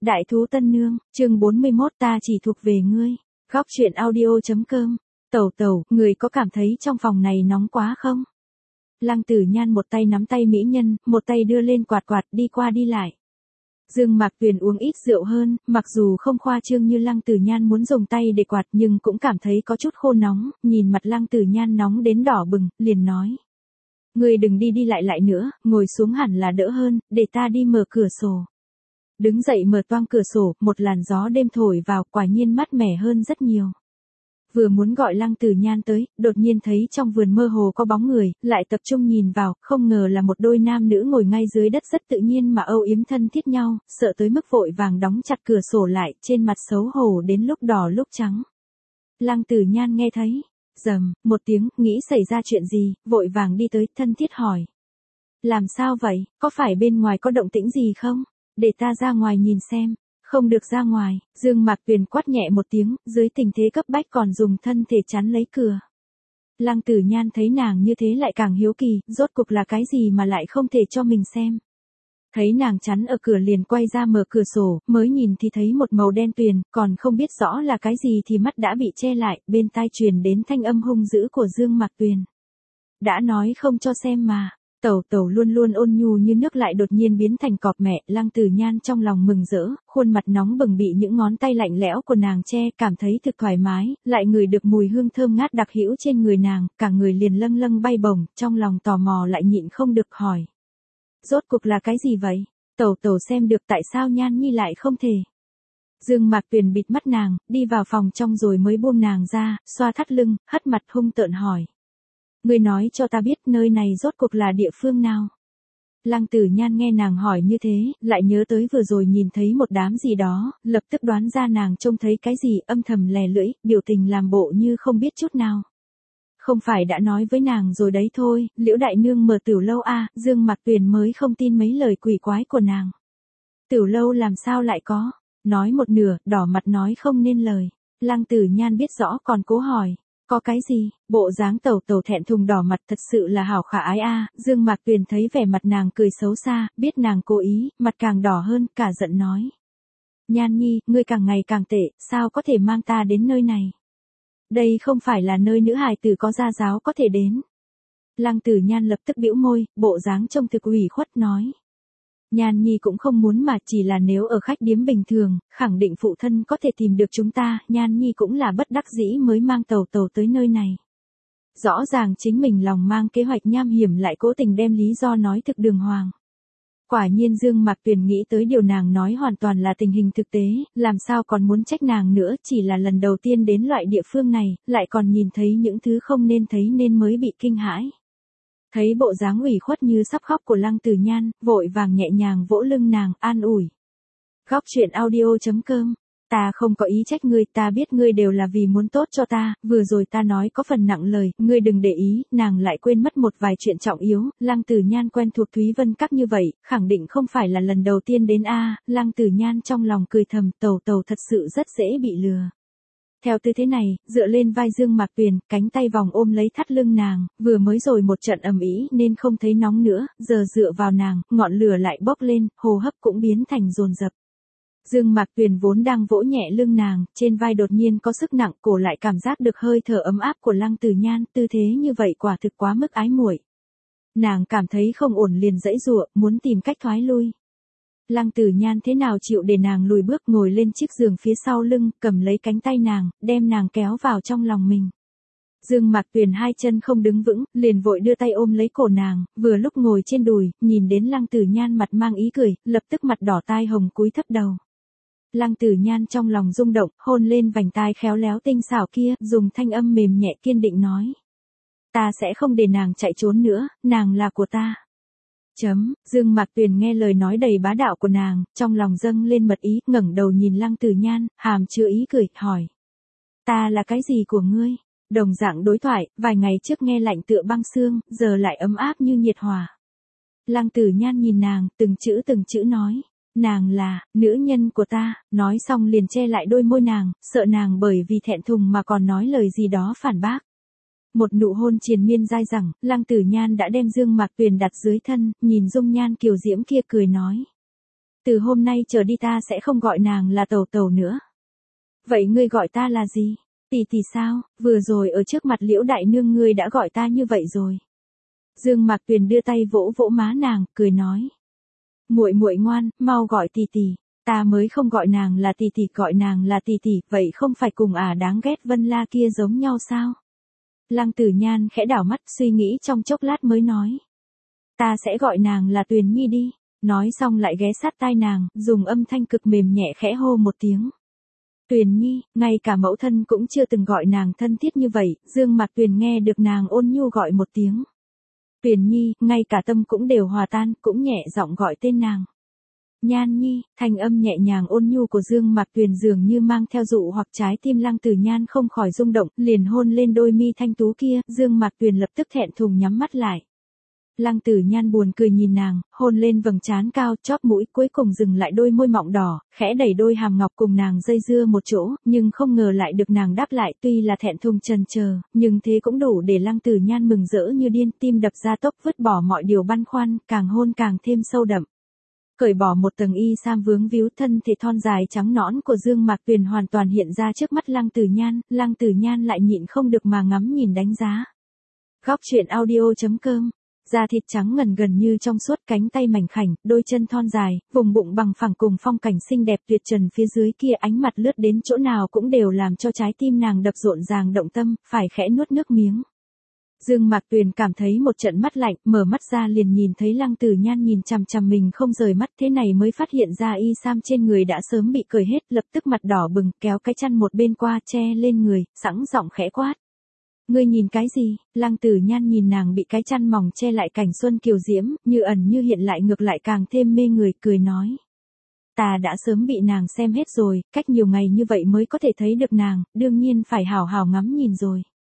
Đại thú tân nương, chương 41 ta chỉ thuộc về ngươi. Góc chuyện audio.com. Tẩu tẩu, người có cảm thấy trong phòng này nóng quá không? Lăng Tử Nhan một tay nắm tay mỹ nhân, một tay đưa lên quạt quạt đi qua đi lại. Dương Mạc Tuyền uống ít rượu hơn, mặc dù không khoa trương như Lăng Tử Nhan muốn dùng tay để quạt nhưng cũng cảm thấy có chút khô nóng, nhìn mặt Lăng Tử Nhan nóng đến đỏ bừng, liền nói. Người đừng đi đi lại nữa, ngồi xuống hẳn là đỡ hơn, để ta đi mở cửa sổ. Đứng dậy mở toang cửa sổ, một làn gió đêm thổi vào, quả nhiên mát mẻ hơn rất nhiều. Vừa muốn gọi Lăng Tử Nhan tới, đột nhiên thấy trong vườn mơ hồ có bóng người, lại tập trung nhìn vào, không ngờ là một đôi nam nữ ngồi ngay dưới đất rất tự nhiên mà âu yếm thân thiết nhau, sợ tới mức vội vàng đóng chặt cửa sổ lại, trên mặt xấu hổ đến lúc đỏ lúc trắng. Lăng Tử Nhan nghe thấy, rầm, một tiếng, nghĩ xảy ra chuyện gì, vội vàng đi tới, thân thiết hỏi. Làm sao vậy, có phải bên ngoài có động tĩnh gì không? Để ta ra ngoài nhìn xem. Không được ra ngoài, Dương Mạc Tuyền quát nhẹ một tiếng, dưới tình thế cấp bách còn dùng thân thể chắn lấy cửa. Lăng Tử Nhan thấy nàng như thế lại càng hiếu kỳ, rốt cuộc là cái gì mà lại không thể cho mình xem. Thấy nàng chắn ở cửa liền quay ra mở cửa sổ, mới nhìn thì thấy một màu đen tuyền, còn không biết rõ là cái gì thì mắt đã bị che lại, bên tai truyền đến thanh âm hung dữ của Dương Mạc Tuyền. Đã nói không cho xem mà. Tẩu tẩu luôn luôn ôn nhu như nước lại đột nhiên biến thành cọp mẹ, Lăng Tử Nhan trong lòng mừng rỡ, khuôn mặt nóng bừng bị những ngón tay lạnh lẽo của nàng che, cảm thấy thực thoải mái, lại ngửi được mùi hương thơm ngát đặc hữu trên người nàng, cả người liền lâng lâng bay bổng, trong lòng tò mò lại nhịn không được hỏi. Rốt cuộc là cái gì vậy? Tẩu tẩu xem được tại sao Nhan Nhi lại không thể? Dương Mạc Tuyền bịt mắt nàng, đi vào phòng trong rồi mới buông nàng ra, xoa thắt lưng, hất mặt hung tợn hỏi. Ngươi nói cho ta biết nơi này rốt cuộc là địa phương nào? Lăng Tử Nhan nghe nàng hỏi như thế, lại nhớ tới vừa rồi nhìn thấy một đám gì đó, lập tức đoán ra nàng trông thấy cái gì, âm thầm lè lưỡi, biểu tình làm bộ như không biết chút nào. Không phải đã nói với nàng rồi đấy thôi, Liễu đại nương mở tiểu lâu a, Dương Mạc Tuyền mới không tin mấy lời quỷ quái của nàng. Tiểu lâu làm sao lại có? Nói một nửa, đỏ mặt nói không nên lời. Lăng Tử Nhan biết rõ còn cố hỏi. Có cái gì? Bộ dáng tẩu tẩu thẹn thùng đỏ mặt thật sự là hảo khả ái a. Dương Mạc Tuyền thấy vẻ mặt nàng cười xấu xa, biết nàng cố ý, mặt càng đỏ hơn, cả giận nói. Nhan Nhi, ngươi càng ngày càng tệ, sao có thể mang ta đến nơi này? Đây không phải là nơi nữ hài tử có gia giáo có thể đến. Lăng Tử Nhan lập tức bĩu môi, bộ dáng trông thực ủy khuất nói. Nhan Nhi cũng không muốn mà chỉ là nếu ở khách điếm bình thường, khẳng định phụ thân có thể tìm được chúng ta, Nhan Nhi cũng là bất đắc dĩ mới mang tẩu tẩu tới nơi này. Rõ ràng chính mình lòng mang kế hoạch nham hiểm lại cố tình đem lý do nói thực đường hoàng. Quả nhiên Dương Mạc Tuyền nghĩ tới điều nàng nói hoàn toàn là tình hình thực tế, làm sao còn muốn trách nàng nữa, chỉ là lần đầu tiên đến loại địa phương này, lại còn nhìn thấy những thứ không nên thấy nên mới bị kinh hãi. Thấy bộ dáng ủy khuất như sắp khóc của Lăng Tử Nhan, vội vàng nhẹ nhàng vỗ lưng nàng, an ủi. Góc chuyện audio.com. Ta không có ý trách ngươi, ta biết ngươi đều là vì muốn tốt cho ta, vừa rồi ta nói có phần nặng lời, ngươi đừng để ý, nàng lại quên mất một vài chuyện trọng yếu, Lăng Tử Nhan quen thuộc Thúy Vân Các như vậy, khẳng định không phải là lần đầu tiên đến a. Lăng Tử Nhan trong lòng cười thầm, tẩu tẩu thật sự rất dễ bị lừa. Theo tư thế này, dựa lên vai Dương Mạc Tuyền, cánh tay vòng ôm lấy thắt lưng nàng, vừa mới rồi một trận ầm ĩ nên không thấy nóng nữa, giờ dựa vào nàng, ngọn lửa lại bốc lên, hô hấp cũng biến thành dồn dập. Dương Mạc Tuyền vốn đang vỗ nhẹ lưng nàng, trên vai đột nhiên có sức nặng, cổ lại cảm giác được hơi thở ấm áp của Lăng Tử Nhan, tư thế như vậy quả thực quá mức ái muội. Nàng cảm thấy không ổn liền giãy giụa, muốn tìm cách thoái lui. Lăng Tử Nhan thế nào chịu để nàng lùi bước, ngồi lên chiếc giường phía sau lưng, cầm lấy cánh tay nàng, đem nàng kéo vào trong lòng mình. Dương Mạc Tuyền hai chân không đứng vững, liền vội đưa tay ôm lấy cổ nàng, vừa lúc ngồi trên đùi, nhìn đến Lăng Tử Nhan mặt mang ý cười, lập tức mặt đỏ tai hồng cúi thấp đầu. Lăng Tử Nhan trong lòng rung động, hôn lên vành tai khéo léo tinh xảo kia, dùng thanh âm mềm nhẹ kiên định nói. Ta sẽ không để nàng chạy trốn nữa, nàng là của ta. Dương Mạc Tuyền nghe lời nói đầy bá đạo của nàng, trong lòng dâng lên mật ý, ngẩng đầu nhìn Lăng Tử Nhan, hàm chứa ý cười, hỏi. Ta là cái gì của ngươi? Đồng dạng đối thoại, vài ngày trước nghe lạnh tựa băng xương, giờ lại ấm áp như nhiệt hòa. Lăng Tử Nhan nhìn nàng, từng chữ nói. Nàng là, nữ nhân của ta, nói xong liền che lại đôi môi nàng, sợ nàng bởi vì thẹn thùng mà còn nói lời gì đó phản bác. Một nụ hôn triền miên dai dẳng, Lăng Tử Nhan đã đem Dương Mạc Tuyền đặt dưới thân, nhìn dung nhan kiều diễm kia cười nói. Từ hôm nay trở đi ta sẽ không gọi nàng là tẩu tẩu nữa. Vậy ngươi gọi ta là gì? Tỷ tỷ sao? Vừa rồi ở trước mặt Liễu đại nương ngươi đã gọi ta như vậy rồi. Dương Mạc Tuyền đưa tay vỗ vỗ má nàng, cười nói. Muội muội ngoan, mau gọi tỷ tỷ. Ta mới không gọi nàng là tỷ tỷ, gọi nàng là tỷ tỷ, vậy không phải cùng đáng ghét Vân La kia giống nhau sao? Lăng Tử Nhan khẽ đảo mắt suy nghĩ trong chốc lát mới nói. Ta sẽ gọi nàng là Tuyền Nhi đi. Nói xong lại ghé sát tai nàng, dùng âm thanh cực mềm nhẹ khẽ hô một tiếng. Tuyền Nhi, ngay cả mẫu thân cũng chưa từng gọi nàng thân thiết như vậy, Dương Mạc Tuyền nghe được nàng ôn nhu gọi một tiếng. Tuyền Nhi, ngay cả tâm cũng đều hòa tan, cũng nhẹ giọng gọi tên nàng. Nhan Nhi, thanh âm nhẹ nhàng ôn nhu của Dương Mạc Tuyền dường như mang theo dụ hoặc trái tim Lăng Tử Nhan không khỏi rung động, liền hôn lên đôi mi thanh tú kia, Dương Mạc Tuyền lập tức thẹn thùng nhắm mắt lại. Lăng Tử Nhan buồn cười nhìn nàng, hôn lên vầng trán cao, chóp mũi, cuối cùng dừng lại đôi môi mọng đỏ, khẽ đẩy đôi hàm ngọc cùng nàng dây dưa một chỗ, nhưng không ngờ lại được nàng đáp lại, tuy là thẹn thùng chần chờ, nhưng thế cũng đủ để Lăng Tử Nhan mừng rỡ như điên, tim đập ra tốc, vứt bỏ mọi điều băn khoăn, càng hôn càng thêm sâu đậm. Cởi bỏ một tầng y sam vướng víu, thân thể thon dài trắng nõn của Dương Mạc Tuyền hoàn toàn hiện ra trước mắt Lăng Tử Nhan lại nhịn không được mà ngắm nhìn đánh giá. Góc truyện audio.com. Da thịt trắng ngần gần như trong suốt, cánh tay mảnh khảnh, đôi chân thon dài, vùng bụng bằng phẳng cùng phong cảnh xinh đẹp tuyệt trần phía dưới kia, ánh mặt lướt đến chỗ nào cũng đều làm cho trái tim nàng đập rộn ràng động tâm, phải khẽ nuốt nước miếng. Dương Mạc Tuyền cảm thấy một trận mắt lạnh, mở mắt ra liền nhìn thấy Lăng Tử Nhan nhìn chằm chằm mình không rời mắt, thế này mới phát hiện ra y sam trên người đã sớm bị cởi hết, lập tức mặt đỏ bừng, kéo cái chăn một bên qua che lên người, sẵn giọng khẽ quát. Ngươi nhìn cái gì? Lăng Tử Nhan nhìn nàng bị cái chăn mỏng che lại cảnh xuân kiều diễm, như ẩn như hiện lại ngược lại càng thêm mê người, cười nói. Ta đã sớm bị nàng xem hết rồi, cách nhiều ngày như vậy mới có thể thấy được nàng, đương nhiên phải hào hào ngắm nhìn rồi.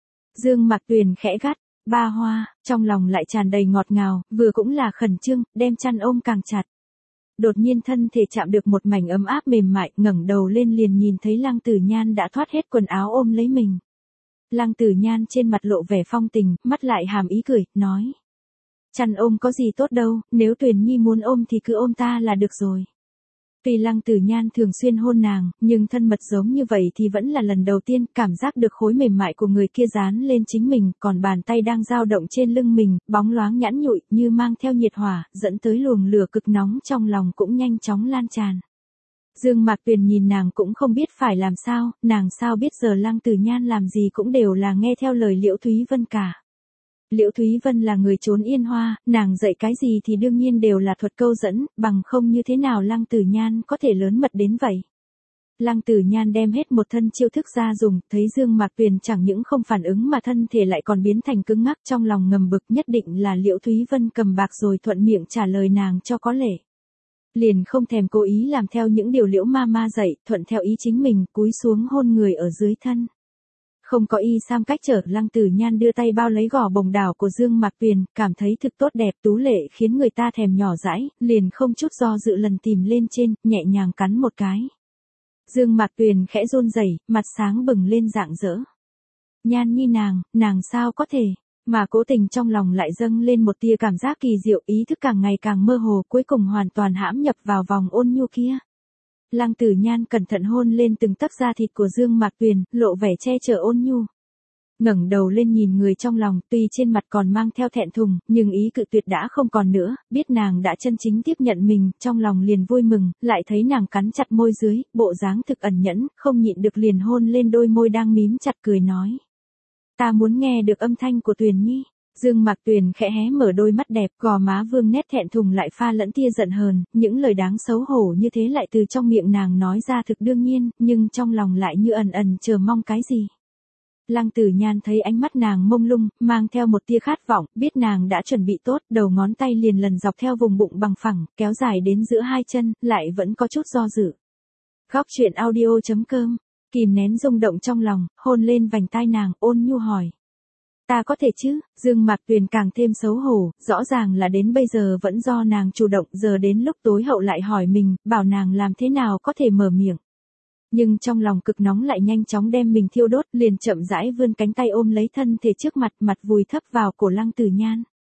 Dương Mạc Tuyền khẽ gắt, ba hoa, trong lòng lại tràn đầy ngọt ngào, vừa cũng là khẩn trương, đem chăn ôm càng chặt. Đột nhiên thân thể chạm được một mảnh ấm áp mềm mại, ngẩng đầu lên liền nhìn thấy Lăng Tử Nhan đã thoát hết quần áo ôm lấy mình. Lăng Tử Nhan trên mặt lộ vẻ phong tình, mắt lại hàm ý cười, nói. Chăn ôm có gì tốt đâu, nếu Tuyền Nhi muốn ôm thì cứ ôm ta là được rồi. Tuy Lăng Tử Nhan thường xuyên hôn nàng, nhưng thân mật giống như vậy thì vẫn là lần đầu tiên, cảm giác được khối mềm mại của người kia dán lên chính mình, còn bàn tay đang dao động trên lưng mình, bóng loáng nhẵn nhụi, như mang theo nhiệt hỏa, dẫn tới luồng lửa cực nóng trong lòng cũng nhanh chóng lan tràn. Dương Mạc Tuyền nhìn nàng cũng không biết phải làm sao, nàng sao biết giờ Lăng Tử Nhan làm gì cũng đều là nghe theo lời Liễu Thúy Vân cả. Liễu Thúy Vân là người trốn Yên Hoa, nàng dạy cái gì thì đương nhiên đều là thuật câu dẫn, bằng không như thế nào Lăng Tử Nhan có thể lớn mật đến vậy. Lăng Tử Nhan đem hết một thân chiêu thức ra dùng, thấy Dương Mạc Tuyền chẳng những không phản ứng mà thân thể lại còn biến thành cứng ngắc, trong lòng ngầm bực, nhất định là Liễu Thúy Vân cầm bạc rồi thuận miệng trả lời nàng cho có lệ. Liền không thèm cố ý làm theo những điều Liễu ma ma dạy, thuận theo ý chính mình, cúi xuống hôn người ở dưới thân. Không có y sam cách trở, Lăng Tử Nhan đưa tay bao lấy gò bồng đảo của Dương Mạc Tuyền, cảm thấy thực tốt đẹp tú lệ khiến người ta thèm nhỏ dãi, liền không chút do dự lần tìm lên trên, nhẹ nhàng cắn một cái. Dương Mạc Tuyền khẽ run rẩy, mặt sáng bừng lên rạng rỡ. Nhan Nhi nàng sao có thể, mà cố tình trong lòng lại dâng lên một tia cảm giác kỳ diệu, ý thức càng ngày càng mơ hồ, cuối cùng hoàn toàn hãm nhập vào vòng ôn nhu kia. Lăng Tử Nhan cẩn thận hôn lên từng tấc da thịt của Dương Mạc Tuyền, lộ vẻ che chở ôn nhu. Ngẩng đầu lên nhìn người trong lòng, tuy trên mặt còn mang theo thẹn thùng, nhưng ý cự tuyệt đã không còn nữa, biết nàng đã chân chính tiếp nhận mình, trong lòng liền vui mừng, lại thấy nàng cắn chặt môi dưới, bộ dáng thực ẩn nhẫn, không nhịn được liền hôn lên đôi môi đang mím chặt, cười nói. Ta muốn nghe được âm thanh của Tuyền Nhi. Dương Mạc Tuyền khẽ hé mở đôi mắt đẹp, gò má vương nét thẹn thùng lại pha lẫn tia giận hờn, những lời đáng xấu hổ như thế lại từ trong miệng nàng nói ra thực đương nhiên, nhưng trong lòng lại như ẩn ẩn chờ mong cái gì. Lăng Tử Nhan thấy ánh mắt nàng mông lung, mang theo một tia khát vọng, biết nàng đã chuẩn bị tốt, đầu ngón tay liền lần dọc theo vùng bụng bằng phẳng, kéo dài đến giữa hai chân, lại vẫn có chút do dự. Góc truyện audio.com, kìm nén rung động trong lòng, hôn lên vành tai nàng, ôn nhu hỏi. Ta có thể chứ? Dương Mạc Tuyền càng thêm xấu hổ, rõ ràng là đến bây giờ vẫn do nàng chủ động, giờ đến lúc tối hậu lại hỏi mình, bảo nàng làm thế nào có thể mở miệng. Nhưng trong lòng cực nóng lại nhanh chóng đem mình thiêu đốt, liền chậm rãi vươn cánh tay ôm lấy thân thể trước mặt, mặt vùi thấp vào cổ Lăng Tử Nhan.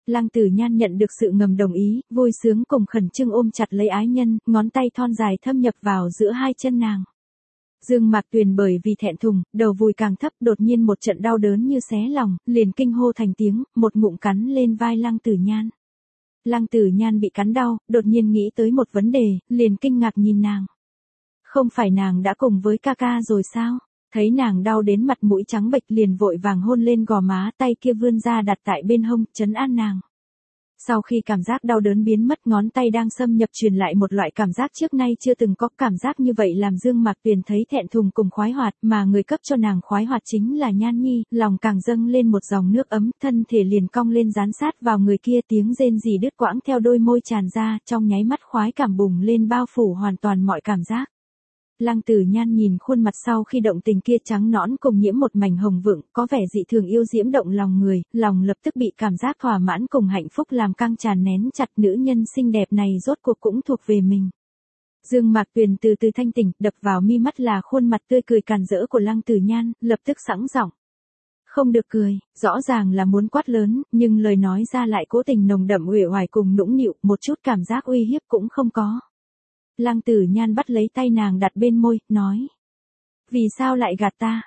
Lăng Tử Nhan nhận được sự ngầm đồng ý, vui sướng cùng khẩn trương ôm chặt lấy ái nhân, ngón tay thon dài thâm nhập vào giữa hai chân nàng. Dương Mạc Tuyền bởi vì thẹn thùng, đầu vùi càng thấp, đột nhiên một trận đau đớn như xé lòng, liền kinh hô thành tiếng, một ngụm cắn lên vai Lăng Tử Nhan. Lăng Tử Nhan bị cắn đau, đột nhiên nghĩ tới một vấn đề, liền kinh ngạc nhìn nàng. Không phải nàng đã cùng với ca ca rồi sao? Thấy nàng đau đến mặt mũi trắng bệch liền vội vàng hôn lên gò má, tay kia vươn ra đặt tại bên hông, trấn an nàng. Sau khi cảm giác đau đớn biến mất, ngón tay đang xâm nhập truyền lại một loại cảm giác trước nay chưa từng có. Cảm giác như vậy làm Dương Mạc Tuyền thấy thẹn thùng cùng khoái hoạt, mà người cấp cho nàng khoái hoạt chính là Nhan Nhi, lòng càng dâng lên một dòng nước ấm, thân thể liền cong lên dán sát vào người kia, tiếng rên rỉ đứt quãng theo đôi môi tràn ra, trong nháy mắt khoái cảm bùng lên bao phủ hoàn toàn mọi cảm giác. Lăng Tử Nhan nhìn khuôn mặt sau khi động tình kia trắng nõn cùng nhiễm một mảnh hồng vượng, có vẻ dị thường yêu diễm động lòng người, lòng lập tức bị cảm giác thỏa mãn cùng hạnh phúc làm căng tràn nén chặt, nữ nhân xinh đẹp này rốt cuộc cũng thuộc về mình. Dương Mạc Tuyền từ từ thanh tỉnh, đập vào mi mắt là khuôn mặt tươi cười càn rỡ của Lăng Tử Nhan, lập tức sẵn giọng. Không được cười, rõ ràng là muốn quát lớn, nhưng lời nói ra lại cố tình nồng đậm uể oải cùng nũng nịu, một chút cảm giác uy hiếp cũng không có. Lăng Tử Nhan bắt lấy tay nàng đặt bên môi, nói. Vì sao lại gạt ta?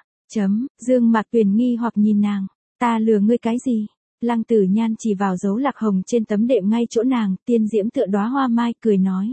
Dương Mạc Tuyền nghi hoặc nhìn nàng. Ta lừa ngươi cái gì? Lăng Tử Nhan chỉ vào dấu lạc hồng trên tấm đệm ngay chỗ nàng, tiên diễm tựa đóa hoa mai, cười nói.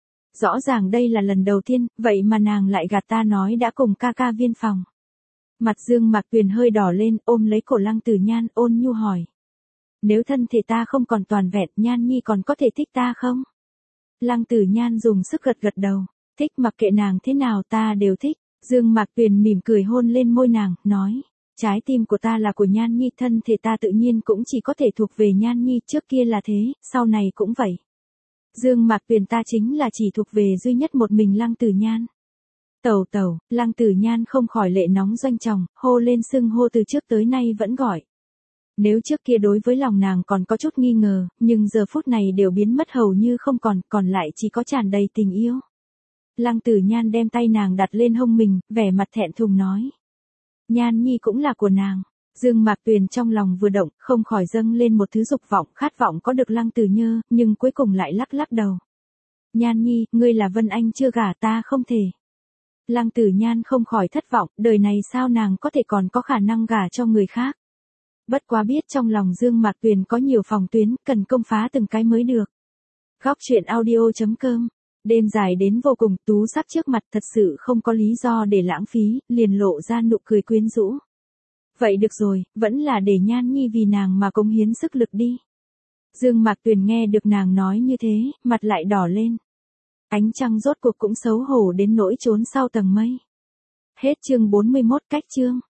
Rõ ràng đây là lần đầu tiên, vậy mà nàng lại gạt ta nói đã cùng ca ca viên phòng. Mặt Dương Mạc Tuyền hơi đỏ lên, ôm lấy cổ Lăng Tử Nhan, ôn nhu hỏi. Nếu thân thể ta không còn toàn vẹn, Nhan Nhi còn có thể thích ta không? Lăng Tử Nhan dùng sức gật gật đầu, thích, mặc kệ nàng thế nào ta đều thích. Dương Mạc Tuyền mỉm cười hôn lên môi nàng, nói, trái tim của ta là của Nhan Nhi, thân thể ta tự nhiên cũng chỉ có thể thuộc về Nhan Nhi, trước kia là thế, sau này cũng vậy. Dương Mạc Tuyền ta chính là chỉ thuộc về duy nhất một mình Lăng Tử Nhan. Tẩu tẩu, Lăng Tử Nhan không khỏi lệ nóng doanh tròng, hô lên xưng hô từ trước tới nay vẫn gọi. Nếu trước kia đối với lòng nàng còn có chút nghi ngờ, nhưng giờ phút này đều biến mất hầu như không còn lại chỉ có tràn đầy tình yêu. Lăng Tử Nhan đem tay nàng đặt lên hông mình, vẻ mặt thẹn thùng nói. Nhan Nhi cũng là của nàng. Dương Mạc Tuyền trong lòng vừa động, không khỏi dâng lên một thứ dục vọng, khát vọng có được Lăng Tử Nhơ, nhưng cuối cùng lại lắc lắc đầu. Nhan Nhi, ngươi là Vân Anh chưa gả ta không thể. Lăng Tử Nhan không khỏi thất vọng, đời này sao nàng có thể còn có khả năng gả cho người khác. Bất quá biết trong lòng Dương Mạc Tuyền có nhiều phòng tuyến, cần công phá từng cái mới được. Góc truyện audio.com. Đêm dài đến vô cùng, tú sắc trước mặt thật sự không có lý do để lãng phí, liền lộ ra nụ cười quyến rũ. Vậy được rồi, vẫn là để Nhan Nhi vì nàng mà cống hiến sức lực đi. Dương Mạc Tuyền nghe được nàng nói như thế, mặt lại đỏ lên. Ánh trăng rốt cuộc cũng xấu hổ đến nỗi trốn sau tầng mây. Hết chương 41, cách chương.